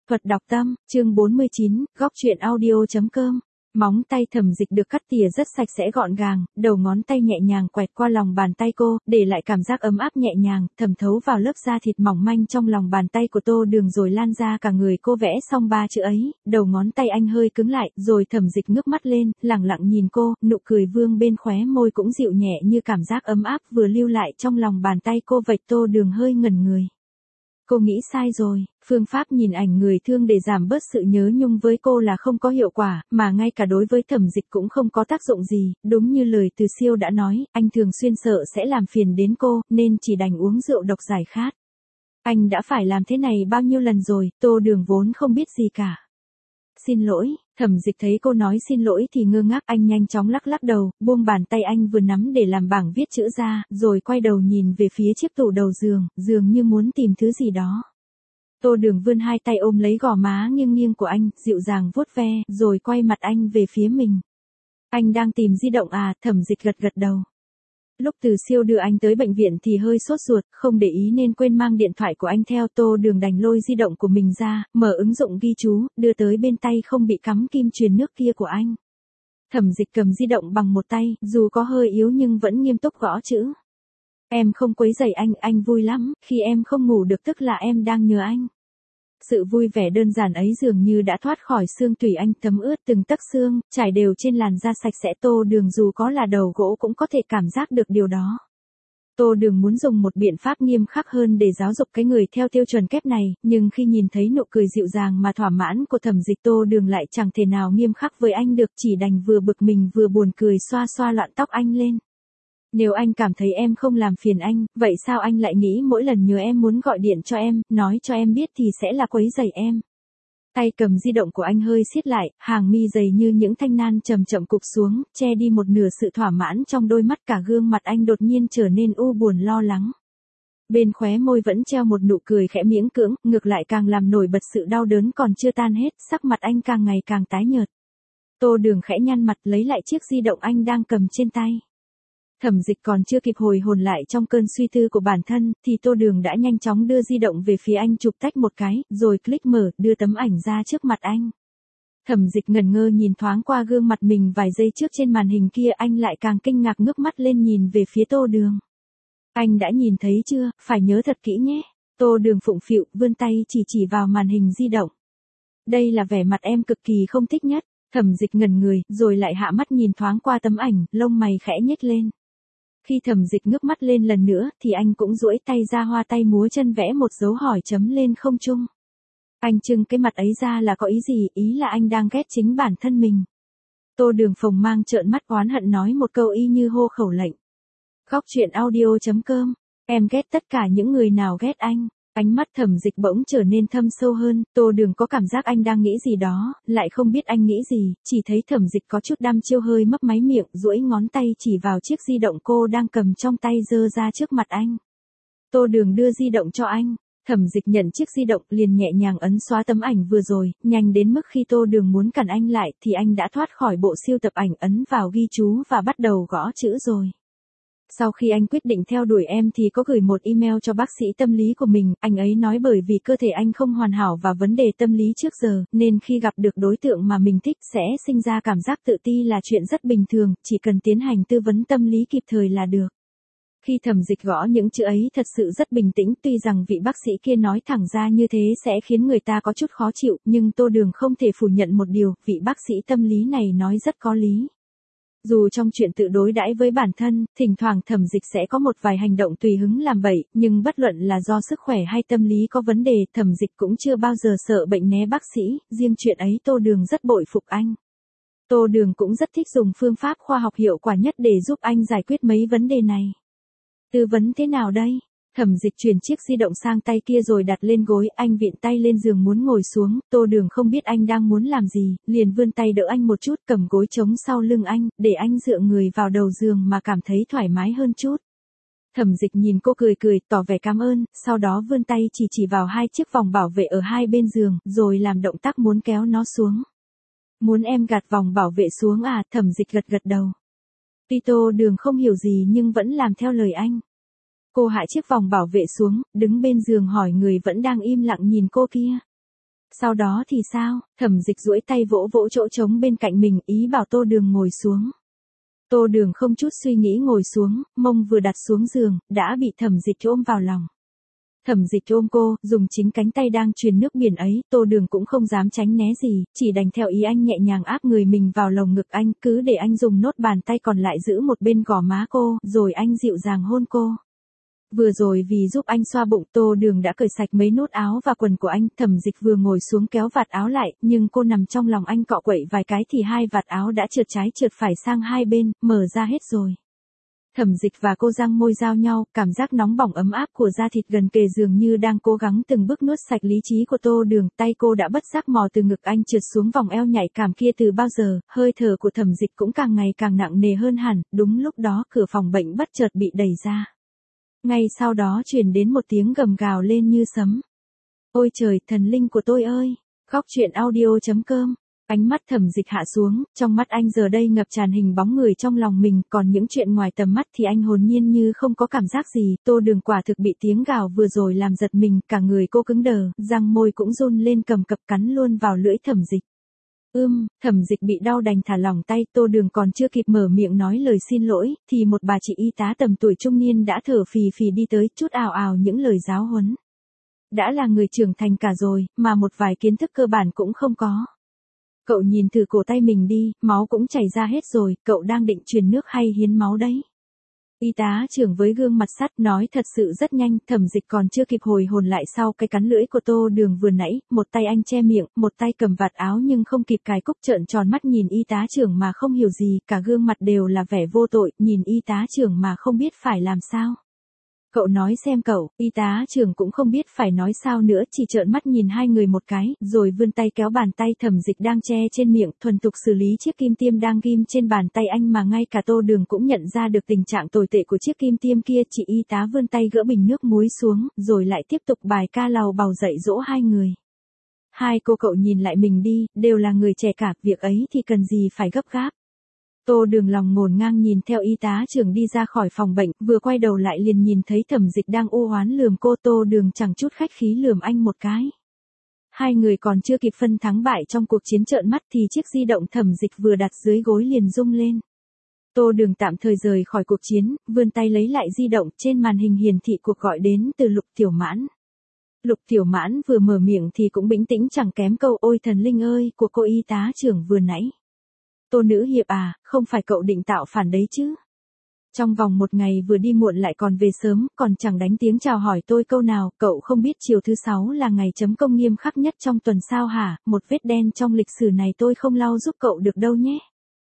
Thuật đọc tâm, chương 49, góc truyện audio.com. Móng tay Thẩm Dịch được cắt tỉa rất sạch sẽ gọn gàng, đầu ngón tay nhẹ nhàng quẹt qua lòng bàn tay cô, để lại cảm giác ấm áp nhẹ nhàng, thẩm thấu vào lớp da thịt mỏng manh trong lòng bàn tay của Tô Đường rồi lan ra cả người cô. Vẽ xong 3 chữ ấy, đầu ngón tay anh hơi cứng lại, rồi Thẩm Dịch ngước mắt lên, lẳng lặng nhìn cô, nụ cười vương bên khóe môi cũng dịu nhẹ như cảm giác ấm áp vừa lưu lại trong lòng bàn tay cô vậy. Tô Đường hơi ngẩn người. Cô nghĩ sai rồi, phương pháp nhìn ảnh người thương để giảm bớt sự nhớ nhung với cô là không có hiệu quả, mà ngay cả đối với Thẩm Dịch cũng không có tác dụng gì, đúng như lời Từ Siêu đã nói, anh thường xuyên sợ sẽ làm phiền đến cô, nên chỉ đành uống rượu độc giải khát. Anh đã phải làm thế này bao nhiêu lần rồi, Tô Đường vốn không biết gì cả. Xin lỗi. Thẩm Dịch thấy cô nói xin lỗi thì ngơ ngác, anh nhanh chóng lắc lắc đầu, buông bàn tay anh vừa nắm để làm bảng viết chữ ra, rồi quay đầu nhìn về phía chiếc tủ đầu giường, dường như muốn tìm thứ gì đó. Tô Đường vươn hai tay ôm lấy gò má nghiêng nghiêng của anh, dịu dàng vuốt ve, rồi quay mặt anh về phía mình. Anh đang tìm di động à? Thẩm Dịch gật gật đầu. Lúc Từ Siêu đưa anh tới bệnh viện thì hơi sốt ruột, không để ý nên quên mang điện thoại của anh theo. Tô Đường đành lôi di động của mình ra, mở ứng dụng ghi chú, đưa tới bên tay không bị cắm kim truyền nước kia của anh. Thẩm Dịch cầm di động bằng một tay, dù có hơi yếu nhưng vẫn nghiêm túc gõ chữ. Em không quấy rầy anh vui lắm, khi em không ngủ được tức là em đang nhớ anh. Sự vui vẻ đơn giản ấy dường như đã thoát khỏi xương tủy anh, thấm ướt từng tấc xương, trải đều trên làn da sạch sẽ. Tô Đường dù có là đầu gỗ cũng có thể cảm giác được điều đó. Tô Đường muốn dùng một biện pháp nghiêm khắc hơn để giáo dục cái người theo tiêu chuẩn kép này, nhưng khi nhìn thấy nụ cười dịu dàng mà thỏa mãn của Thẩm Dịch, Tô Đường lại chẳng thể nào nghiêm khắc với anh được, chỉ đành vừa bực mình vừa buồn cười xoa xoa loạn tóc anh lên. Nếu anh cảm thấy em không làm phiền anh, vậy sao anh lại nghĩ mỗi lần nhớ em muốn gọi điện cho em, nói cho em biết thì sẽ là quấy rầy em? Tay cầm di động của anh hơi siết lại, hàng mi dày như những thanh nan chậm chậm cụp xuống, che đi một nửa sự thỏa mãn trong đôi mắt. Cả gương mặt anh đột nhiên trở nên u buồn lo lắng. Bên khóe môi vẫn treo một nụ cười khẽ miễn cưỡng, ngược lại càng làm nổi bật sự đau đớn còn chưa tan hết, sắc mặt anh càng ngày càng tái nhợt. Tô Đường khẽ nhăn mặt lấy lại chiếc di động anh đang cầm trên tay. Thẩm Dịch còn chưa kịp hồi hồn lại trong cơn suy tư của bản thân, thì Tô Đường đã nhanh chóng đưa di động về phía anh, chụp tách một cái, rồi click mở, đưa tấm ảnh ra trước mặt anh. Thẩm Dịch ngẩn ngơ nhìn thoáng qua gương mặt mình vài giây trước trên màn hình kia, anh lại càng kinh ngạc ngước mắt lên nhìn về phía Tô Đường. Anh đã nhìn thấy chưa, phải nhớ thật kỹ nhé. Tô Đường phụng phịu, vươn tay chỉ vào màn hình di động. Đây là vẻ mặt em cực kỳ không thích nhất. Thẩm Dịch ngẩn người, rồi lại hạ mắt nhìn thoáng qua tấm ảnh, lông mày khẽ nhếch lên. Khi Thẩm Dịch ngước mắt lên lần nữa, thì anh cũng duỗi tay ra, hoa tay múa chân vẽ một dấu hỏi chấm lên không trung. Anh trưng cái mặt ấy ra là có ý gì? Ý là anh đang ghét chính bản thân mình. Tô Đường phồng mang trợn mắt oán hận nói một câu y như hô khẩu lệnh. Góc truyện audio.com. Em ghét tất cả những người nào ghét anh. Ánh mắt Thẩm Dịch bỗng trở nên thâm sâu hơn, Tô Đường có cảm giác anh đang nghĩ gì đó, lại không biết anh nghĩ gì, chỉ thấy Thẩm Dịch có chút đăm chiêu hơi mấp máy miệng, duỗi ngón tay chỉ vào chiếc di động cô đang cầm trong tay giơ ra trước mặt anh. Tô Đường đưa di động cho anh, Thẩm Dịch nhận chiếc di động liền nhẹ nhàng ấn xóa tấm ảnh vừa rồi, nhanh đến mức khi Tô Đường muốn cản anh lại thì anh đã thoát khỏi bộ siêu tập ảnh, ấn vào ghi chú và bắt đầu gõ chữ rồi. Sau khi anh quyết định theo đuổi em thì có gửi một email cho bác sĩ tâm lý của mình, anh ấy nói bởi vì cơ thể anh không hoàn hảo và vấn đề tâm lý trước giờ, nên khi gặp được đối tượng mà mình thích sẽ sinh ra cảm giác tự ti là chuyện rất bình thường, chỉ cần tiến hành tư vấn tâm lý kịp thời là được. Khi Thẩm Dịch gõ những chữ ấy thật sự rất bình tĩnh, tuy rằng vị bác sĩ kia nói thẳng ra như thế sẽ khiến người ta có chút khó chịu, nhưng Tô Đường không thể phủ nhận một điều, vị bác sĩ tâm lý này nói rất có lý. Dù trong chuyện tự đối đãi với bản thân, thỉnh thoảng Thẩm Dịch sẽ có một vài hành động tùy hứng làm bậy, nhưng bất luận là do sức khỏe hay tâm lý có vấn đề, Thẩm Dịch cũng chưa bao giờ sợ bệnh né bác sĩ, riêng chuyện ấy Tô Đường rất bội phục anh. Tô Đường cũng rất thích dùng phương pháp khoa học hiệu quả nhất để giúp anh giải quyết mấy vấn đề này. Tư vấn thế nào đây? Thẩm Dịch chuyển chiếc di động sang tay kia rồi đặt lên gối, anh vịn tay lên giường muốn ngồi xuống, Tô Đường không biết anh đang muốn làm gì, liền vươn tay đỡ anh một chút, cầm gối chống sau lưng anh, để anh dựa người vào đầu giường mà cảm thấy thoải mái hơn chút. Thẩm Dịch nhìn cô cười cười, tỏ vẻ cảm ơn, sau đó vươn tay chỉ vào hai chiếc vòng bảo vệ ở hai bên giường, rồi làm động tác muốn kéo nó xuống. Muốn em gạt vòng bảo vệ xuống à? Thẩm Dịch gật gật đầu. Tuy Tô Đường không hiểu gì nhưng vẫn làm theo lời anh. Cô hạ chiếc vòng bảo vệ xuống, đứng bên giường hỏi người vẫn đang im lặng nhìn cô kia. Sau đó thì sao? Thẩm Dịch duỗi tay vỗ vỗ chỗ trống bên cạnh mình, ý bảo Tô Đường ngồi xuống. Tô Đường không chút suy nghĩ ngồi xuống, mông vừa đặt xuống giường, đã bị Thẩm Dịch ôm vào lòng. Thẩm Dịch ôm cô, dùng chính cánh tay đang truyền nước biển ấy, Tô Đường cũng không dám tránh né gì, chỉ đành theo ý anh nhẹ nhàng áp người mình vào lồng ngực anh, cứ để anh dùng nốt bàn tay còn lại giữ một bên gò má cô, rồi anh dịu dàng hôn cô. Vừa rồi vì giúp anh xoa bụng, Tô Đường đã cởi sạch mấy nút áo và quần của anh, Thẩm Dịch vừa ngồi xuống kéo vạt áo lại, nhưng cô nằm trong lòng anh cọ quậy vài cái thì hai vạt áo đã trượt trái trượt phải sang hai bên, mở ra hết rồi. Thẩm Dịch và cô răng môi giao nhau, cảm giác nóng bỏng ấm áp của da thịt gần kề dường như đang cố gắng từng bước nuốt sạch lý trí của Tô Đường, tay cô đã bất giác mò từ ngực anh trượt xuống vòng eo nhạy cảm kia từ bao giờ, hơi thở của Thẩm Dịch cũng càng ngày càng nặng nề hơn hẳn, đúng lúc đó cửa phòng bệnh bất chợt bị đẩy ra. Ngay sau đó truyền đến một tiếng gầm gào lên như sấm. Ôi trời, thần linh của tôi ơi! Góc truyện audio.com. Ánh mắt Thẩm Dịch hạ xuống, trong mắt anh giờ đây ngập tràn hình bóng người trong lòng mình, còn những chuyện ngoài tầm mắt thì anh hồn nhiên như không có cảm giác gì. Tô Đường quả thực bị tiếng gào vừa rồi làm giật mình, cả người cô cứng đờ, răng môi cũng run lên cầm cập cắn luôn vào lưỡi Thẩm Dịch. Thẩm Dịch bị đau đành thả lỏng tay, Tô Đường còn chưa kịp mở miệng nói lời xin lỗi, thì một bà chị y tá tầm tuổi trung niên đã thở phì phì đi tới, chút ào ào những lời giáo huấn. Đã là người trưởng thành cả rồi, mà một vài kiến thức cơ bản cũng không có. Cậu nhìn thử cổ tay mình đi, máu cũng chảy ra hết rồi, cậu đang định truyền nước hay hiến máu đấy? Y tá trưởng với gương mặt sắt nói thật sự rất nhanh, Thẩm Dịch còn chưa kịp hồi hồn lại sau cái cắn lưỡi của Tô Đường vừa nãy, một tay anh che miệng, một tay cầm vạt áo nhưng không kịp cài cúc, trợn tròn mắt nhìn y tá trưởng mà không hiểu gì, cả gương mặt đều là vẻ vô tội, nhìn y tá trưởng mà không biết phải làm sao. Cậu nói xem cậu, y tá trưởng cũng không biết phải nói sao nữa, chỉ trợn mắt nhìn hai người một cái, rồi vươn tay kéo bàn tay Thẩm Dịch đang che trên miệng, thuần thục xử lý chiếc kim tiêm đang ghim trên bàn tay anh, mà ngay cả Tô Đường cũng nhận ra được tình trạng tồi tệ của chiếc kim tiêm kia. Chị y tá vươn tay gỡ bình nước muối xuống, rồi lại tiếp tục bài ca lầu bầu dạy dỗ hai người. Hai cô cậu nhìn lại mình đi, đều là người trẻ cả, việc ấy thì cần gì phải gấp gáp. Tô Đường lòng ngổn ngang nhìn theo y tá trưởng đi ra khỏi phòng bệnh, vừa quay đầu lại liền nhìn thấy Thẩm Dịch đang u oán lườm cô. Tô Đường chẳng chút khách khí lườm anh một cái. Hai người còn chưa kịp phân thắng bại trong cuộc chiến trợn mắt thì chiếc di động Thẩm Dịch vừa đặt dưới gối liền rung lên. Tô Đường tạm thời rời khỏi cuộc chiến, vươn tay lấy lại di động, trên màn hình hiển thị cuộc gọi đến từ Lục Tiểu Mãn. Lục Tiểu Mãn vừa mở miệng thì cũng bình tĩnh chẳng kém câu ôi thần linh ơi của cô y tá trưởng vừa nãy. Tô nữ hiệp à, không phải cậu định tạo phản đấy chứ? Trong vòng một ngày vừa đi muộn lại còn về sớm, còn chẳng đánh tiếng chào hỏi tôi câu nào, cậu không biết chiều thứ 6 là ngày chấm công nghiêm khắc nhất trong tuần sao hả? Một vết đen trong lịch sử này tôi không lau giúp cậu được đâu nhé.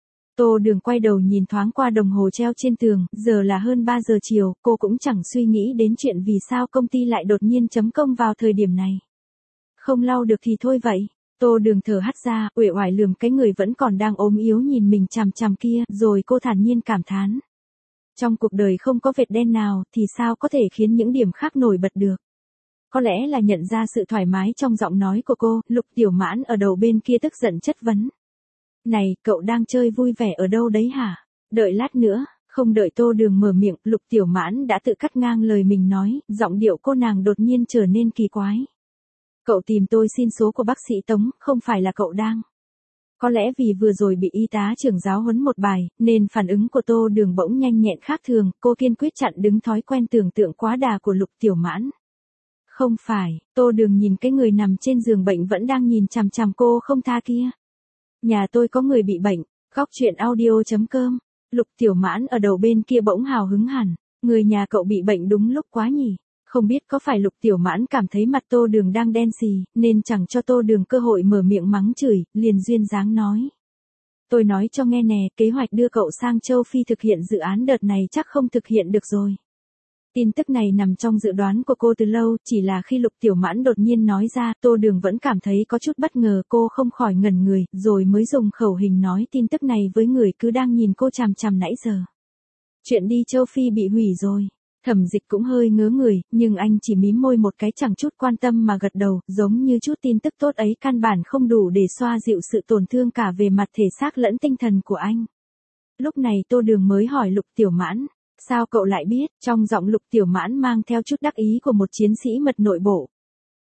Tô Đường quay đầu nhìn thoáng qua đồng hồ treo trên tường, giờ là hơn 3 giờ chiều, cô cũng chẳng suy nghĩ đến chuyện vì sao công ty lại đột nhiên chấm công vào thời điểm này. Không lau được thì thôi vậy. Tô Đường thở hắt ra, uể oải lườm cái người vẫn còn đang ốm yếu nhìn mình chằm chằm kia, rồi cô thản nhiên cảm thán. Trong cuộc đời không có vệt đen nào, thì sao có thể khiến những điểm khác nổi bật được. Có lẽ là nhận ra sự thoải mái trong giọng nói của cô, Lục Tiểu Mãn ở đầu bên kia tức giận chất vấn. Này, cậu đang chơi vui vẻ ở đâu đấy hả? Đợi lát nữa. Không đợi Tô Đường mở miệng, Lục Tiểu Mãn đã tự cắt ngang lời mình nói, giọng điệu cô nàng đột nhiên trở nên kỳ quái. Cậu tìm tôi xin số của bác sĩ Tống, không phải là cậu đang. Có lẽ vì vừa rồi bị y tá trưởng giáo huấn một bài, nên phản ứng của Tô Đường bỗng nhanh nhẹn khác thường, cô kiên quyết chặn đứng thói quen tưởng tượng quá đà của Lục Tiểu Mãn. Không phải, Tô Đường nhìn cái người nằm trên giường bệnh vẫn đang nhìn chằm chằm cô không tha kia. Nhà tôi có người bị bệnh, góc truyện audio.com. Lục Tiểu Mãn ở đầu bên kia bỗng hào hứng hẳn, người nhà cậu bị bệnh đúng lúc quá nhỉ. Không biết có phải Lục Tiểu Mãn cảm thấy mặt Tô Đường đang đen xì, nên chẳng cho Tô Đường cơ hội mở miệng mắng chửi, liền duyên dáng nói. Tôi nói cho nghe nè, kế hoạch đưa cậu sang châu Phi thực hiện dự án đợt này chắc không thực hiện được rồi. Tin tức này nằm trong dự đoán của cô từ lâu, chỉ là khi Lục Tiểu Mãn đột nhiên nói ra, Tô Đường vẫn cảm thấy có chút bất ngờ, cô không khỏi ngẩn người, rồi mới dùng khẩu hình nói tin tức này với người cứ đang nhìn cô chằm chằm nãy giờ. Chuyện đi châu Phi bị hủy rồi. Thẩm Dịch cũng hơi ngớ người, nhưng anh chỉ mím môi một cái chẳng chút quan tâm mà gật đầu, giống như chút tin tức tốt ấy căn bản không đủ để xoa dịu sự tổn thương cả về mặt thể xác lẫn tinh thần của anh. Lúc này Tô Đường mới hỏi Lục Tiểu Mãn, sao cậu lại biết? Trong giọng Lục Tiểu Mãn mang theo chút đắc ý của một chiến sĩ mật nội bộ.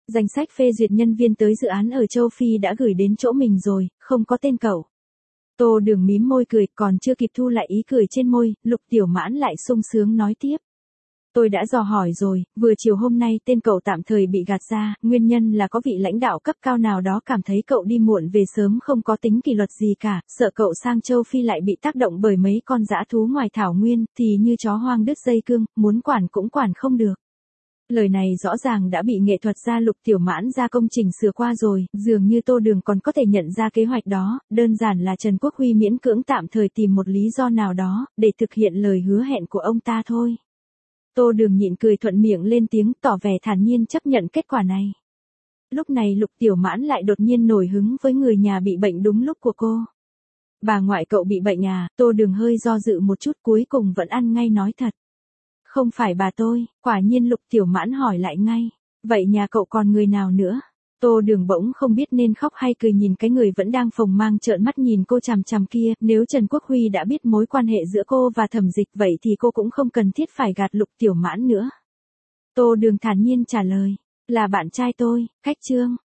Danh sách phê duyệt nhân viên tới dự án ở châu Phi đã gửi đến chỗ mình rồi, không có tên cậu. Tô Đường mím môi cười, còn chưa kịp thu lại ý cười trên môi, Lục Tiểu Mãn lại sung sướng nói tiếp. Tôi đã dò hỏi rồi, vừa chiều hôm nay tên cậu tạm thời bị gạt ra, nguyên nhân là có vị lãnh đạo cấp cao nào đó cảm thấy cậu đi muộn về sớm không có tính kỷ luật gì cả, sợ cậu sang châu Phi lại bị tác động bởi mấy con dã thú ngoài thảo nguyên, thì như chó hoang đứt dây cương, muốn quản cũng quản không được. Lời này rõ ràng đã bị nghệ thuật gia Lục Tiểu Mãn ra công trình sửa qua rồi, dường như Tô Đường còn có thể nhận ra kế hoạch đó, đơn giản là Trần Quốc Huy miễn cưỡng tạm thời tìm một lý do nào đó, để thực hiện lời hứa hẹn của ông ta thôi. Tô Đường nhịn cười thuận miệng lên tiếng, tỏ vẻ thản nhiên chấp nhận kết quả này. Lúc này Lục Tiểu Mãn lại đột nhiên nổi hứng với người nhà bị bệnh đúng lúc của cô. Bà ngoại cậu bị bệnh à? Tô Đường hơi do dự một chút, cuối cùng vẫn ăn ngay nói thật. Không phải bà tôi. Quả nhiên Lục Tiểu Mãn hỏi lại ngay. Vậy nhà cậu còn người nào nữa? Tô Đường bỗng không biết nên khóc hay cười nhìn cái người vẫn đang phồng mang trợn mắt nhìn cô chằm chằm kia. Nếu Trần Quốc Huy đã biết mối quan hệ giữa cô và Thẩm Dịch, vậy thì cô cũng không cần thiết phải gạt Lục Tiểu Mãn nữa. Tô Đường thản nhiên trả lời. Là bạn trai tôi, Khách Trương.